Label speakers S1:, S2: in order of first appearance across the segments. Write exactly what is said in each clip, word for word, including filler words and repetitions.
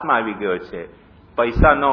S1: આવી ગયો છે. પૈસાનો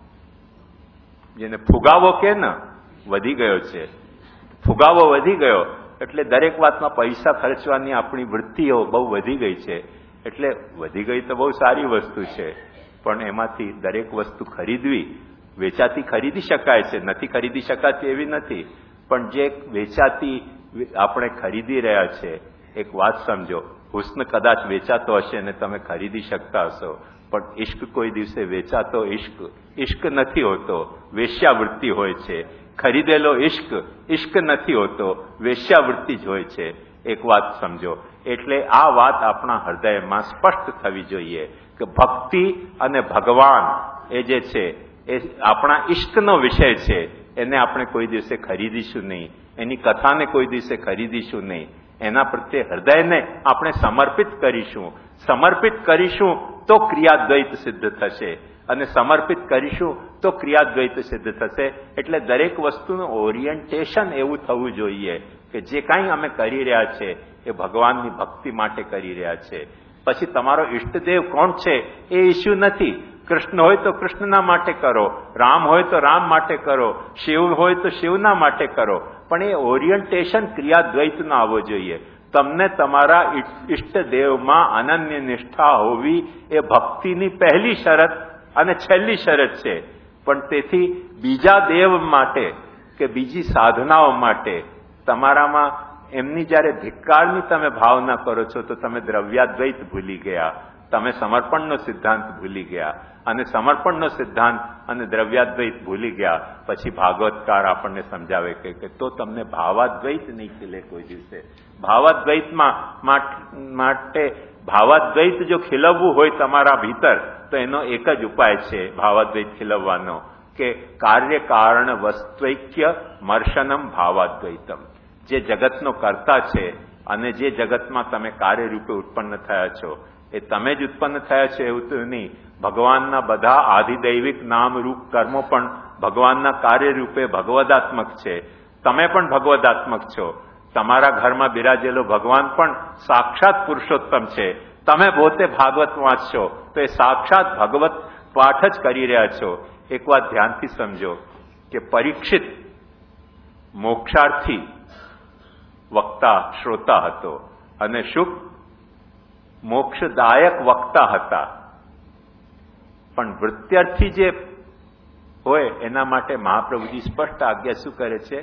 S1: જેને ફુગાવો કે ને વધી ગયો છે. ફુગાવો વધી ગયો એટલે દરેક વાતમાં પૈસા ખર્ચવાની આપણી વૃત્તિઓ બહુ વધી ગઈ છે. એટલે વધી ગઈ તો બહુ સારી વસ્તુ છે, પણ એમાંથી દરેક વસ્તુ ખરીદવી વેચાતી ખરીદી શકાય છે, નથી ખરીદી શકાતી એવી નથી. પણ જે વેચાતી આપણે ખરીદી રહ્યા છે, એક વાત સમજો, હુસ્ન કદાચ વેચાતો હશે ને તમે ખરીદી શકતા હશો, પણ ઇશ્ક કોઈ દિવસે વેચાતો ઇશ્ક ઇશ્ક નથી હોતો, વેશ્યાવૃત્તિ હોય છે. ખરીદેલો ઇશ્ક ઇશ્ક નથી હોતો, વેશ્યાવૃત્તિ જ હોય છે. એક વાત સમજો. એટલે આ વાત આપણા હૃદયમાં સ્પષ્ટ થવી જોઈએ કે ભક્તિ અને ભગવાન એ જે છે એ આપણા ઇશ્કનો વિષય છે. એને આપણે કોઈ દિવસે ખરીદીશું નહીં, એની કથાને કોઈ દિવસે ખરીદીશું નહીં. એના પ્રત્યે હૃદયને આપણે સમર્પિત કરીશું. સમર્પિત કરીશું તો ક્રિયાદ્વૈત સિદ્ધ થશે, અને સમર્પિત કરીશું તો ક્રિયાદ્વૈત સિદ્ધ થશે. એટલે દરેક વસ્તુનું ઓરિયન્ટેશન એવું થવું જોઈએ કે જે કાંઈ અમે કરી રહ્યા છે એ ભગવાનની ભક્તિ માટે કરી રહ્યા છે. પછી તમારો ઈષ્ટદેવ કોણ છે એ ઇસ્યુ નથી. કૃષ્ણ હોય તો કૃષ્ણના માટે કરો, રામ હોય તો રામ માટે કરો, શિવ હોય તો શિવના માટે કરો, પણ એ ઓરિયન્ટેશન ક્રિયાદ્વૈતનો આવવો જોઈએ. તમને તમારા ઈષ્ટદેવમાં અનન્ય નિષ્ઠા હોવી એ ભક્તિની પહેલી શરત અને છેલ્લી શરત છે. પણ તેથી બીજા દેવ માટે કે બીજી સાધનાઓ માટે તમારામાં એમની જયારે ધિક્કારની તમે ભાવના કરો છો તો તમે દ્રવ્યાદ્વૈત ભૂલી ગયા, તમે સમર્પણનો સિદ્ધાંત ભૂલી ગયા. અને સમર્પણનો સિદ્ધાંત અને દ્રવ્યાદ્વૈત ભૂલી ગયા પછી ભાગવતકાર આપણને સમજાવે કે તો તમને ભાવાદ્વૈત નહીં ખીલે કોઈ દિવસે. ભાવાદ્વૈતમાં માટે ભાવાદ્વૈત જો ખીલવવું હોય તમારા ભીતર તો એનો એક જ ઉપાય છે ભાવાદ્વૈત ખીલવવાનો કે કાર્ય કારણ વસ્ત્વૈક્ય મર્શનમ ભાવાદ્વૈતમ. જે જગતનો કર્તા છે અને જે જગતમાં તમે કાર્યરૂપે ઉત્પન્ન થયા છો એ તમે જ ઉત્પન્ન થયા છો એવું તો નહીં. ભગવાનના બધા આધિદૈવિક નામરૂપ કર્મો પણ ભગવાનના કાર્યરૂપે ભગવદાત્મક છે. તમે પણ ભગવદાત્મક છો. તમારા ઘરમાં બિરાજેલો ભગવાન પણ સાક્ષાત પુરુષોત્તમ છે. તમે પોતે ભાગવત વાંચશો તો એ સાક્ષાત ભગવત પાઠ જ કરી રહ્યા છો. એક વાત ધ્યાનથી સમજો કે પરીક્ષિત મોક્ષાર્થી વક્તા શ્રોતા હતો અને શુક મોક્ષદાયક વક્તા હતા. પણ વૃત્ત્યર્થી જે હોય એના માટે મહાપ્રભુજી સ્પષ્ટ આજ્ઞા શું કરે છે?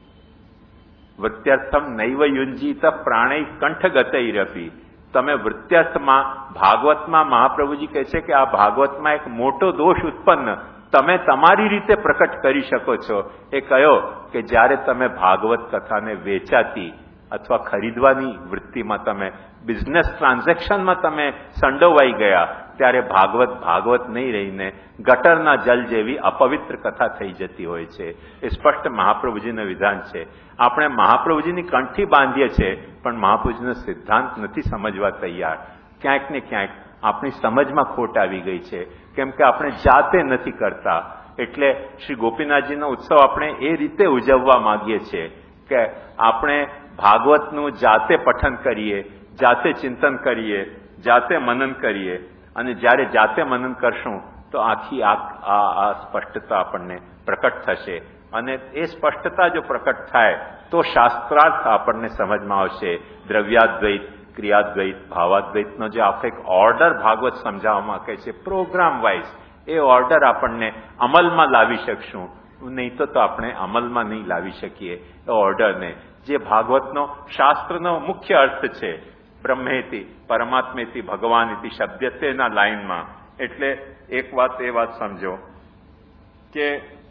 S1: વૃત્ત્યર્થમ નૈવ યુંજીત પ્રાણૈ કંઠગતૈરપી. તમે વૃત્ત્યર્થમાં ભાગવતમાં મહાપ્રભુજી કહે છે કે આ ભાગવતમાં એક મોટો દોષ ઉત્પન્ન તમે તમારી રીતે પ્રકટ કરી શકો છો. એ કયો કે જ્યારે તમે ભાગવત કથાને વેચાતી અથવા ખરીદવાની વૃત્તિમાં તમે બિઝનેસ ટ્રાન્ઝેક્શનમાં તમે સંડોવાઈ ગયા ત્યારે ભાગવત ભાગવત નહીં રહીને ગટરના જલ જેવી અપવિત્ર કથા થઈ જતી હોય છે. એ સ્પષ્ટ મહાપ્રભુજીનું વિધાન છે. આપણે મહાપ્રભુજીની કંઠી બાંધીએ છીએ પણ મહાપ્રભુજીનો સિદ્ધાંત નથી સમજવા તૈયાર. ક્યાંક ને ક્યાંક આપણી સમજમાં ખોટ આવી ગઈ છે કેમ કે આપણે જાતે નથી કરતા. એટલે શ્રી ગોપીનાથજીનો ઉત્સવ આપણે એ રીતે ઉજવવા માંગીએ છીએ કે આપણે ભાગવતનું જાતે પઠન કરીએ, જાતે ચિંતન કરીએ, જાતે મનન કરીએ. અને જ્યારે જાતે મનન કરશું તો આખી આ સ્પષ્ટતા આપણને પ્રકટ થશે. અને એ સ્પષ્ટતા જો પ્રકટ થાય તો શાસ્ત્રાર્થ આપણને સમજમાં આવશે. દ્રવ્યાદ્વૈત, ક્રિયાદ્વૈત, ભાવાદ્વૈતનો જે આખો એક ઓર્ડર ભાગવત સમજાવવામાં કહે છે પ્રોગ્રામ વાઇઝ, એ ઓર્ડર આપણને અમલમાં લાવી શકશું. નહીં તો તો આપણે અમલમાં નહીં લાવી શકીએ એ ઓર્ડરને. જે ભાગવતનો શાસ્ત્રનો મુખ્ય અર્થ છે બ્રહ્મેતિ પરમાત્મેતિ ભગવાનિતિ શબ્દત્વેના લાઈનમાં. એટલે એક વાત એ વાત સમજો કે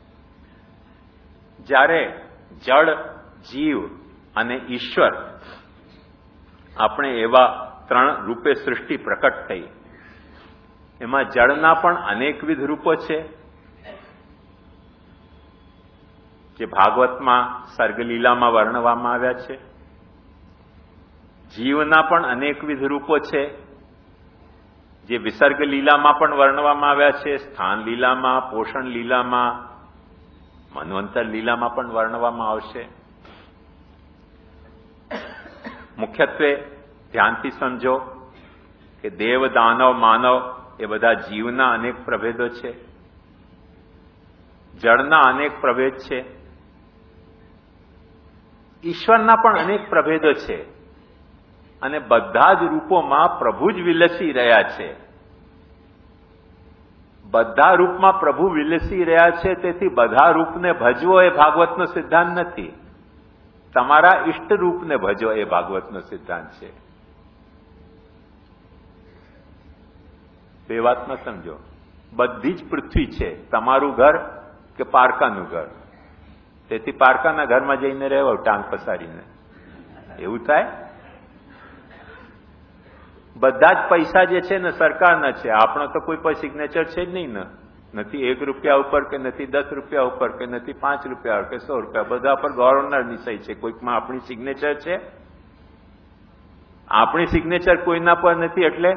S1: જ્યારે જળ, જીવ અને ઈશ્વર આપણે એવા ત્રણ રૂપે સૃષ્ટિ પ્રકટ થઈ. એમાં જળના પણ અનેકવિધ રૂપો છે જે ભાગવતમાં સર્ગલીલામાં વર્ણવવામાં આવ્યા છે. જીવના પણ અનેકવિધ રૂપો છે જે વિસર્ગ લીલામાં પણ વર્ણવવામાં આવ્યા છે, સ્થાન લીલામાં, પોષણ લીલામાં, મન્વંતર લીલામાં પણ વર્ણવવામાં આવશે. મુખ્યત્વે ધ્યાનથી સમજો કે દેવ, દાનવ, માનવ એ બધા જીવના અનેક પ્રભેદો છે, જળના અનેક પ્રભેદ છે, ઈશ્વરના પણ અનેક પ્રભેદો છે અને બધા જ રૂપોમાં પ્રભુ જ વિલસી રહ્યા છે. બધા રૂપમાં પ્રભુ વિલસી રહ્યા છે, તેથી બધા રૂપને ભજવો એ ભાગવતનો સિદ્ધાંત નથી. તમારા ઇષ્ટ રૂપને ભજો એ ભાગવતનો સિદ્ધાંત છે. બે વાતમાં સમજો. બધી જ પૃથ્વી છે તમારું ઘર કે પારકાનું ઘર, તેથી પારકાના ઘરમાં જઈને રહેવો ટાંગ પસારીને, એવું થાય? બધા જ પૈસા જે છે ને સરકારના છે, આપણો તો કોઈ પણ સિગ્નેચર છે જ નહીં ને. નથી એક રૂપિયા ઉપર કે નથી દસ રૂપિયા ઉપર કે નથી પાંચ રૂપિયા કે સો રૂપિયા, બધા પર ગવર્નરની સહી છે. કોઈકમાં આપણી સિગ્નેચર છે? આપણી સિગ્નેચર કોઈના પર નથી. એટલે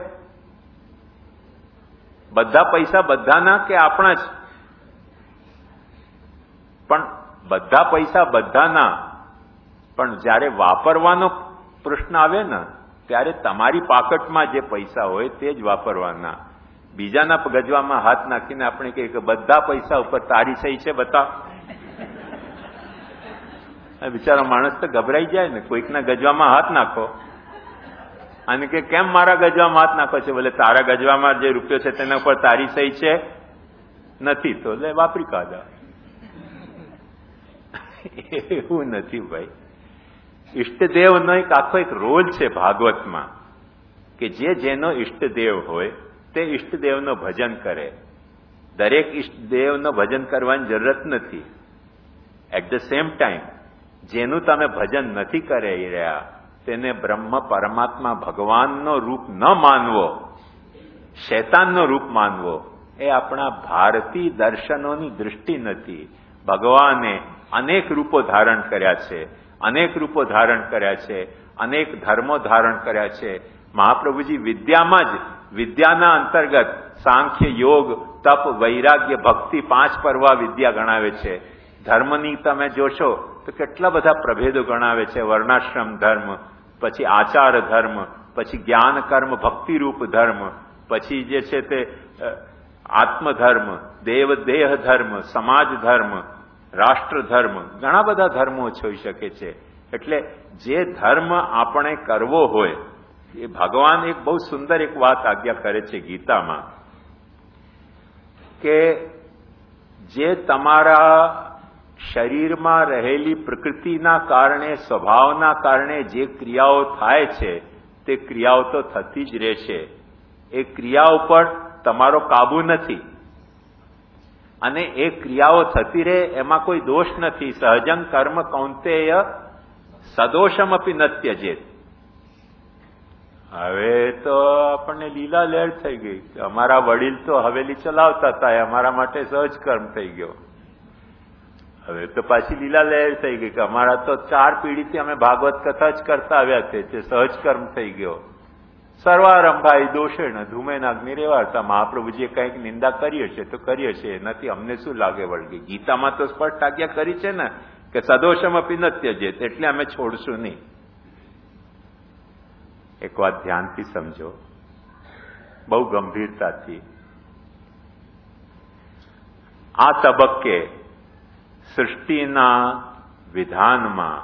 S1: બધા પૈસા બધાના કે આપણા જ? પણ બધા પૈસા બધાના, પણ જ્યારે વાપરવાનો પ્રશ્ન આવે ને ત્યારે તમારી પાકટમાં જે પૈસા હોય તે જ વાપરવાના. બીજાના ગજવામાં હાથ નાખીને આપણે કહીએ કે બધા પૈસા ઉપર તારી સહી છે, બતા. બિચારો માણસ તો ગભરાઈ જાય ને. કોઈકના ગજવામાં હાથ નાખો અને કે કેમ મારા ગજવામાં હાથ નાખો છે? બોલે તારા ગજવામાં જે રૂપિયો છે તેના ઉપર તારી સહી છે નથી, તો લે વાપરી કાઢા. એવું નથી ભાઈ. ઈષ્ટદેવનો એક આખો એક રોલ છે ભાગવતમાં કે જે જેનો ઈષ્ટદેવ હોય તે ઈષ્ટદેવનો ભજન કરે. દરેક ઈષ્ટદેવનો ભજન કરવાની જરૂરત નથી. એટ ધ સેમ ટાઈમ જેનું તમે ભજન નથી કરી રહ્યા તેને બ્રહ્મ પરમાત્મા ભગવાનનો રૂપ ન માનવો, શૈતાનનો રૂપ માનવો, એ આપણા ભારતીય દર્શનોની દૃષ્ટિ નથી. ભગવાને અનેક રૂપો ધારણ કર્યા છે, અનેક રૂપો ધારણ કર્યા છે, અનેક ધર્મો ધારણ કર્યા છે. મહાપ્રભુજી વિદ્યામાં જ, વિદ્યાના અંતર્ગત સાંખ્ય, યોગ, તપ, વૈરાગ્ય, ભક્તિ પાંચ પર્વ વિદ્યા ગણાવે છે. ધર્મની તમે જોશો તો કેટલા બધા પ્રભેદો ગણાવે છે. વર્ણાશ્રમ ધર્મ, પછી આચાર ધર્મ, પછી જ્ઞાન કર્મ ભક્તિરૂપ ધર્મ, પછી જે છે તે આત્મધર્મ, દેવ દેહ ધર્મ, સમાજ ધર્મ, રાષ્ટ્ર ધર્મ, ઘણા બધા ધર્મો હોઈ શકે છે. એટલે જે ધર્મ આપણે કરવો હોય એ ભગવાન એક બહુ સુંદર એક વાત આજ્ઞા કરે છે ગીતામાં કે જે તમારા શરીરમાં રહેલી પ્રકૃતિના કારણે, સ્વભાવના કારણે જે ક્રિયાઓ થાય છે તે ક્રિયાઓ તો થતી જ રહેશે. એ ક્રિયા ઉપર તમારો કાબુ નથી અને એ ક્રિયાઓ થતી રહે એમાં કોઈ દોષ નથી. સહજં કર્મ કૌંતેય સદોષમ અપી ન ત્યજેત. હવે તો આપણને લીલા લહેર થઈ ગઈ. અમારા વડીલ તો હવેલી ચલાવતા હતા, એ અમારા માટે સહજ કર્મ થઈ ગયો. હવે તો પાછી લીલા લહેર થઈ ગઈ કે અમારા તો ચાર પેઢીથી અમે ભાગવત કથા જ કરતા આવ્યા છે, તે સહજ કર્મ થઈ ગયો. સર્વારંભાઈ દોષેણ ધૂમેનાગ્નિ રેવાર્તા. મહાપ્રભુજીએ કંઈક નિંદા કરી હશે તો કરી હશે, નથી અમને શું લાગે વળગી. ગીતામાં તો સ્પષ્ટ આજ્ઞા કરી છે ને કે સદોષમ અપી ન ત્યજેત, એટલે અમે છોડશું નહીં. એક વાત ધ્યાનથી સમજો, બહુ ગંભીરતાથી. આ તબક્કે સૃષ્ટિના વિધાનમાં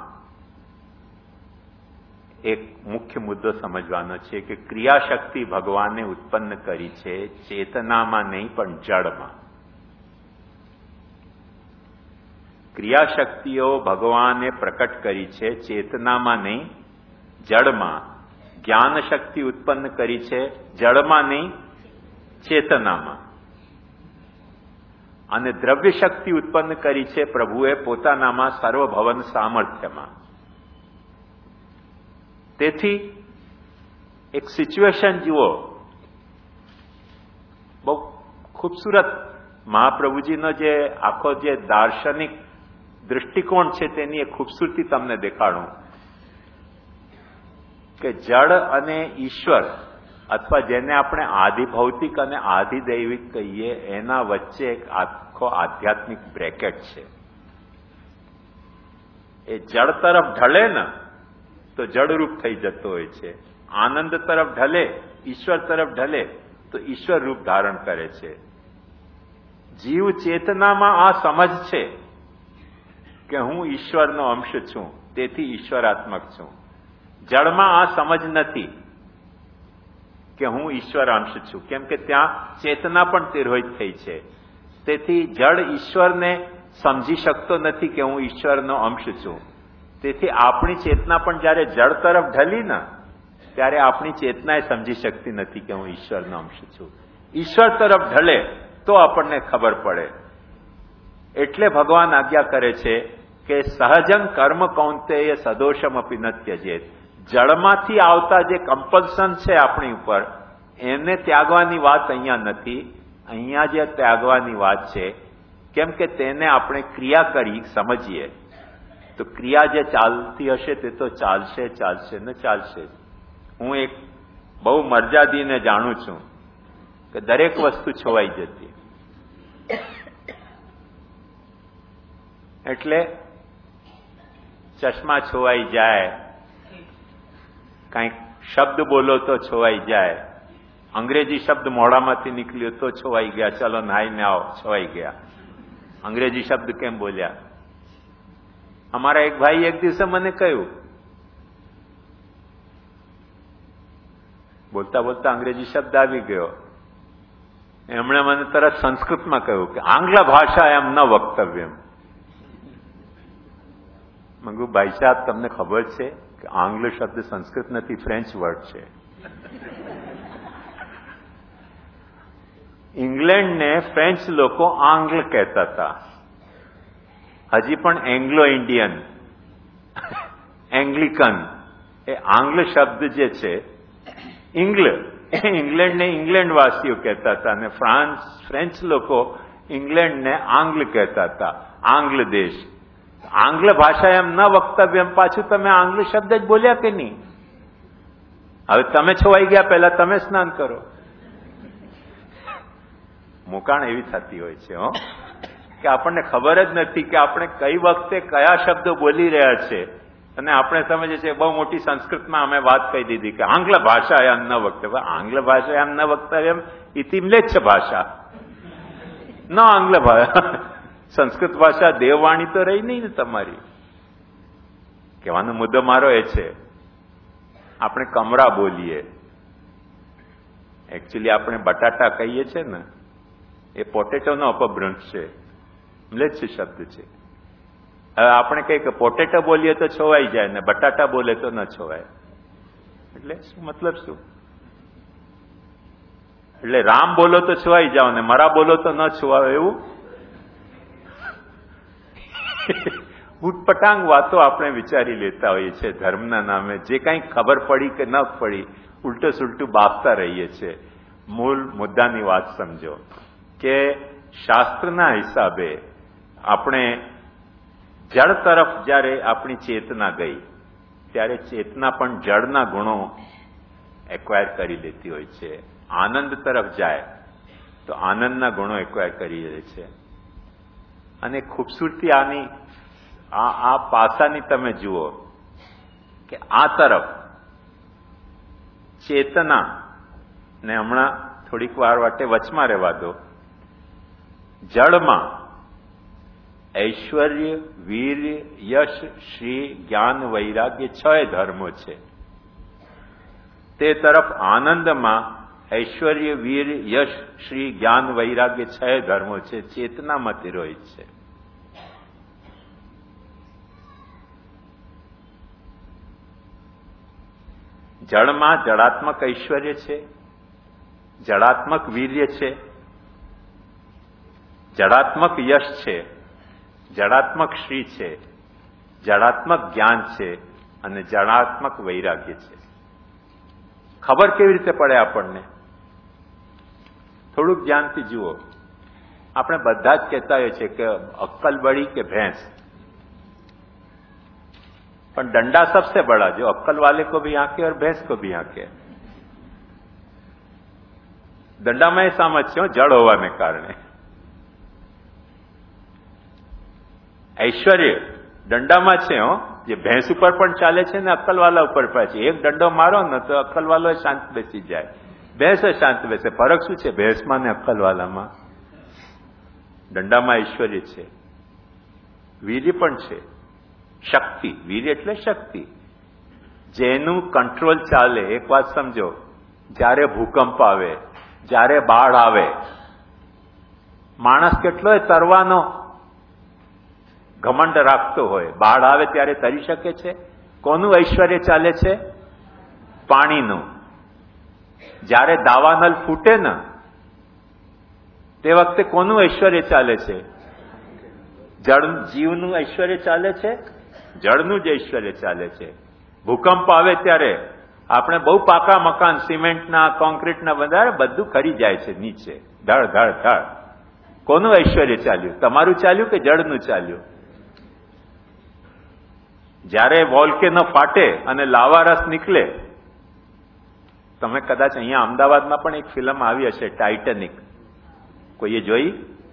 S1: એક મુખ્ય મુદ્દો સમજવાનો છે કે ક્રિયાશક્તિ ભગવાને ઉત્પન્ન કરી છે ચેતનામાં નહીં પણ જડમાં. ક્રિયાશક્તિઓ ભગવાને પ્રકટ કરી છે ચેતનામાં નહીં જડમાં. જ્ઞાન શક્તિ ઉત્પન્ન કરી છે જડમાં નહીં ચેતનામાં. અને દ્રવ્ય શક્તિ ઉત્પન્ન કરી છે પ્રભુએ પોતાનામાં સર્વભવન સામર્થ્યમાં. તેથી એક સિચ્યુએશન જુઓ, બહુ ખૂબસૂરત મહાપ્રભુજીનો જે આખો જે દાર્શનિક દૃષ્ટિકોણ છે તેની એક ખૂબસૂરતી તમને દેખાડું કે જડ અને ઈશ્વર અથવા જેને આપણે આધિભૌતિક અને આધિદૈવિક કહીએ એના વચ્ચે એક આખો આધ્યાત્મિક બ્રેકેટ છે. એ જડ તરફ ઢળે ને તો જડરૂપ થઈ જતો હોય છે, આનંદ તરફ ઢલે, ઈશ્વર તરફ ઢલે તો ઈશ્વર રૂપ ધારણ કરે છે. જીવ ચેતનામાં આ સમજ છે કે હું ઈશ્વરનો અંશ છું, તેથી ઈશ્વરાત્મક છું. જળમાં આ સમજ નથી કે હું ઈશ્વર અંશ છું, કેમ કે ત્યાં ચેતના પણ તિરોહિત થઈ છે. તેથી જળ ઈશ્વરને સમજી શકતો નથી કે હું ઈશ્વરનો અંશ છું. તેથી આપણી ચેતના પણ જ્યારે જળ તરફ ઢલી ને ત્યારે આપણી ચેતના એ સમજી શકતી નથી કે હું ઈશ્વરનો અંશ છું. ઈશ્વર તરફ ઢલે તો આપણને ખબર પડે. એટલે ભગવાન આજ્ઞા કરે છે કે સહજં કર્મ કૌંતેય સદોષમ અપી ન ત્યજેત. જળમાંથી આવતા જે કમ્પલ્શન છે આપણી ઉપર એને ત્યાગવાની વાત અહીંયા નથી. અહીંયા જે ત્યાગવાની વાત છે, કેમ કે તેને આપણે ક્રિયા કરી સમજીએ તો ક્રિયા જે ચાલતી હશે તે તો ચાલશે ચાલશે ને ચાલશે. હું એક બહુ મર્યાદીને જાણું છું કે દરેક વસ્તુ છોવાઈ જતી. એટલે ચશ્મા છોવાઈ જાય, કંઈક શબ્દ બોલો તો છોવાઈ જાય, અંગ્રેજી શબ્દ મોઢામાંથી નીકળ્યો તો છોવાઈ ગયા, ચલો નાઈને આવો, છોવાઈ ગયા. અંગ્રેજી શબ્દ કેમ બોલ્યા? અમારા એક ભાઈ એક દિવસે મને કહ્યું, બોલતા બોલતા અંગ્રેજી શબ્દ આવી ગયો. એમણે મને તરત સંસ્કૃતમાં કહ્યું કે આંગ્લ ભાષા એમ ન વક્તવ્યમ. મંગુ ભાઈ સાહેબ, તમને ખબર છે કે આંગ્લ શબ્દ સંસ્કૃત નથી, ફ્રેન્ચ વર્ડ છે. ઇંગ્લેન્ડને ફ્રેન્ચ લોકો આંગ્લ કહેતા હતા. હજી પણ એંગ્લો ઇન્ડિયન, એંગ્લિકન એ આંગ્લ શબ્દ જે છે, ઇંગ્લ એ ઇંગ્લેન્ડને ઇંગ્લેન્ડ વાસીઓ કહેતા હતા અને ફ્રાન્સ ફ્રેન્ચ લોકો ઇંગ્લેન્ડને આંગ્લ કહેતા હતા, આંગ્લ દેશ. આંગ્લ ભાષા એમ ન વક્તવ્ય એમ પાછું તમે આંગ્લ શબ્દ જ બોલ્યા કે નહીં? હવે તમે છોવાઈ ગયા, પહેલા તમે સ્નાન કરો. મુકાણ એવી થતી હોય છે હો કે આપણને ખબર જ નથી કે આપણે કઈ વખતે કયા શબ્દો બોલી રહ્યા છે. અને આપણે સમજીએ છીએ બહુ મોટી સંસ્કૃતમાં અમે વાત કહી દીધી કે આંગ્લ ભાષા એમ ન વક્તવ્ય. આંગ્લ ભાષા એમ ન વક્તવ્ય એમ ઇતિ મ્લેચ્છ ભાષા ન આંગ્લ ભાષા. સંસ્કૃત ભાષા દેવવાણી તો રહી નહીં ને તમારી. કહેવાનો મુદ્દો મારો એ છે, આપણે કમરા બોલીએ, એકચ્યુઅલી આપણે બટાટા કહીએ છીએ ને, એ પોટેટોનો અપભ્રંશ છે, મ્લેચ્છ શબ્દ છે. હવે આપણે કહીએ કે પોટેટો બોલીએ તો છોવાઈ જાય ને બટાટા બોલે તો ન છોવાય. એટલે શું મતલબ શું? એટલે રામ બોલો તો છોવાઈ જાઓ ને મરા બોલો તો ન છોવાય એવું? ઉટપટાંગ વાતો આપણે વિચારી લેતા હોઈએ છીએ ધર્મના નામે. જે કંઈ ખબર પડી કે ન પડી ઉલટું સુલટું બાપતા રહીએ છીએ. મૂળ મુદ્દાની વાત સમજો કે શાસ્ત્રના હિસાબે આપણે જળ તરફ જ્યારે આપણી ચેતના ગઈ ત્યારે ચેતના પણ જળના ગુણો એક્વાયર કરી લેતી હોય છે. આનંદ તરફ જાય તો આનંદના ગુણો એક્વાયર કરી લે છે. અને ખૂબસૂરતી આની આ આ પાસાની તમે જુઓ કે આ તરફ ચેતના ને હમણાં થોડીક વાર માટે વચમાં રહેવા દો. જળમાં ઐશ્વર્ય, વીર્ય, યશ, શ્રી, જ્ઞાન, વૈરાગ્ય છ ધર્મો છે. તે તરફ આનંદમાં ઐશ્વર્ય, વીર, યશ, શ્રી, જ્ઞાન, વૈરાગ્ય છ ધર્મો છે. ચેતનામાં તિરોહિત છે. જળમાં જળાત્મક ઐશ્વર્ય છે, જળાત્મક વીર્ય છે, જળાત્મક યશ છે, જળાત્મક શ્રી છે, જળાત્મક જ્ઞાન છે અને જળાત્મક વૈરાગ્ય છે. ખબર કેવી રીતે પડે આપણને? થોડુંક ધ્યાનથી જુઓ. આપણે બધા જ કહેતા હોઈએ છીએ કે અક્કલ બળી કે ભેંસ, પણ डंडा सबसे बड़ा, जो अक्कल वाले को भी आंके और भैंस को भी आंके. दंडाમાં એ સામજ છે જળ હોવાને કારણે. ઐશ્વર્ય દંડામાં છે હો, જે ભેંસ ઉપર પણ ચાલે છે ને અક્કલવાલા ઉપર પણ છે. એક દંડો મારો ને તો અક્કલવાલો શાંત બેસી જાય. ભેંસ શાંત બેસે. ફરક શું છે ભેંસમાં ને અક્કલવાલામાં? દંડામાં ઐશ્વર્ય છે, વીર્ય પણ છે, શક્તિ. વીર્ય એટલે શક્તિ, જેનું કંટ્રોલ ચાલે. એક વાત સમજો, જ્યારે ભૂકંપ આવે, જ્યારે બાઢ આવે, માણસ કેટલોય તરવાનો ઘમંડ રાખતો હોય, બાઢ આવે ત્યારે તરી શકે છે? કોનું ઐશ્વર્ય ચાલે છે? પાણીનું. જ્યારે દાવાનલ ફૂટે ને તે વખતે કોનું ઐશ્વર્ય ચાલે છે? જળ જીવનું ઐશ્વર્ય ચાલે છે, જળનું જ ઐશ્વર્ય ચાલે છે. ભૂકંપ આવે ત્યારે આપણે બહુ પાકા મકાન સિમેન્ટના કોન્ક્રીટના બધા બધું ખરી જાય છે નીચે, ધડ ધડ ધડ. કોનું ઐશ્વર્ય ચાલ્યું? તમારું ચાલ્યું કે જળનું ચાલ્યું? જ્યારે વોલ્કેનો ફાટે અને લાવારસ નીકળે, તમે કદાચ અહીંયા અમદાવાદમાં પણ એક ફિલ્મ આવી હશે ટાઇટેનિક, કોઈએ જોઈ?